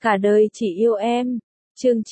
Cả đời chỉ yêu em. Chương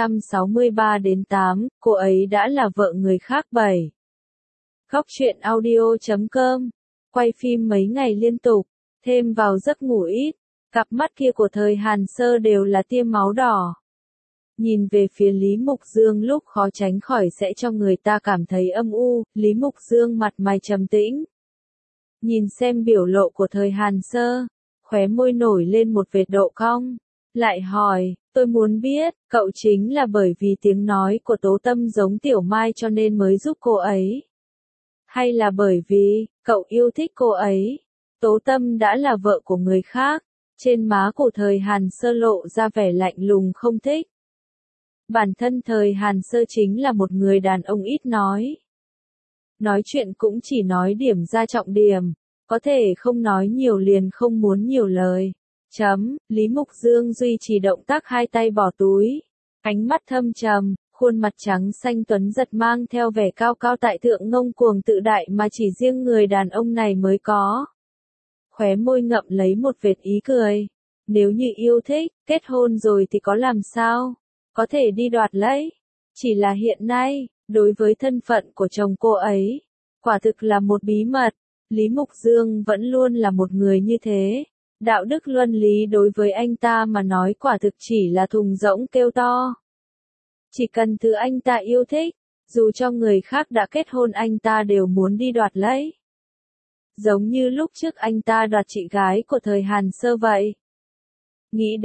963-8, cô ấy đã là vợ người khác 7. Góc truyện audio.com. Quay phim mấy ngày liên tục, thêm vào giấc ngủ ít, cặp mắt kia của thời Hàn Sơ đều là tia máu đỏ. Nhìn về phía Lý Mục Dương lúc khó tránh khỏi sẽ cho người ta cảm thấy âm u, Lý Mục Dương mặt mày trầm tĩnh. Nhìn xem biểu lộ của thời Hàn Sơ, khóe môi nổi lên một vệt độ cong. Lại hỏi, tôi muốn biết, cậu chính là bởi vì tiếng nói của Tố Tâm giống Tiểu Mai cho nên mới giúp cô ấy? Hay là bởi vì, cậu yêu thích cô ấy? Tố Tâm đã là vợ của người khác. Trên má của thời Hàn Sơ lộ ra vẻ lạnh lùng không thích. Bản thân thời Hàn Sơ chính là một người đàn ông ít nói. Nói chuyện cũng chỉ nói điểm ra trọng điểm, có thể không nói nhiều liền không muốn nhiều lời. Lý Mục Dương duy trì động tác hai tay bỏ túi, ánh mắt thâm trầm, khuôn mặt trắng xanh tuấn giật mang theo vẻ cao cao tại thượng ngông cuồng tự đại mà chỉ riêng người đàn ông này mới có. Khóe môi ngậm lấy một vệt ý cười. Nếu như yêu thích, kết hôn rồi thì có làm sao? Có thể đi đoạt lấy. Chỉ là hiện nay, đối với thân phận của chồng cô ấy, quả thực là một bí mật. Lý Mục Dương vẫn luôn là một người như thế. Đạo đức luân lý đối với anh ta mà nói quả thực chỉ là thùng rỗng kêu to. Chỉ cần thứ anh ta yêu thích, dù cho người khác đã kết hôn anh ta đều muốn đi đoạt lấy. Giống như lúc trước anh ta đoạt chị gái của thời Hàn Sơ vậy. Nghĩ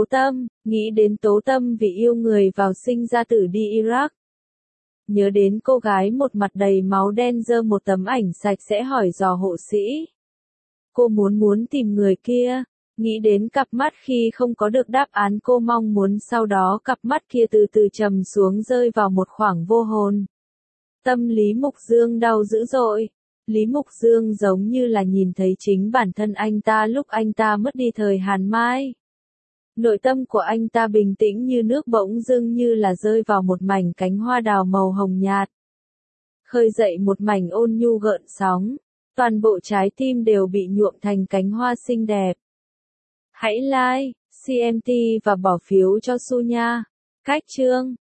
đến Tố Tâm vì yêu người vào sinh ra tử đi Iraq. Nhớ đến cô gái một mặt đầy máu đen giơ một tấm ảnh sạch sẽ hỏi dò hộ sĩ. Cô muốn tìm người kia. Nghĩ đến cặp mắt khi không có được đáp án cô mong muốn, sau đó cặp mắt kia từ từ trầm xuống rơi vào một khoảng vô hồn. Tâm Lý Mục Dương đau dữ dội. Lý Mục Dương giống như là nhìn thấy chính bản thân anh ta lúc anh ta mất đi thời Hàn Mai. Nội tâm của anh ta bình tĩnh như nước bỗng dưng như là rơi vào một mảnh cánh hoa đào màu hồng nhạt. Khơi dậy một mảnh ôn nhu gợn sóng, toàn bộ trái tim đều bị nhuộm thành cánh hoa xinh đẹp. Hãy like, CMT và bỏ phiếu cho Su nha. Cách chương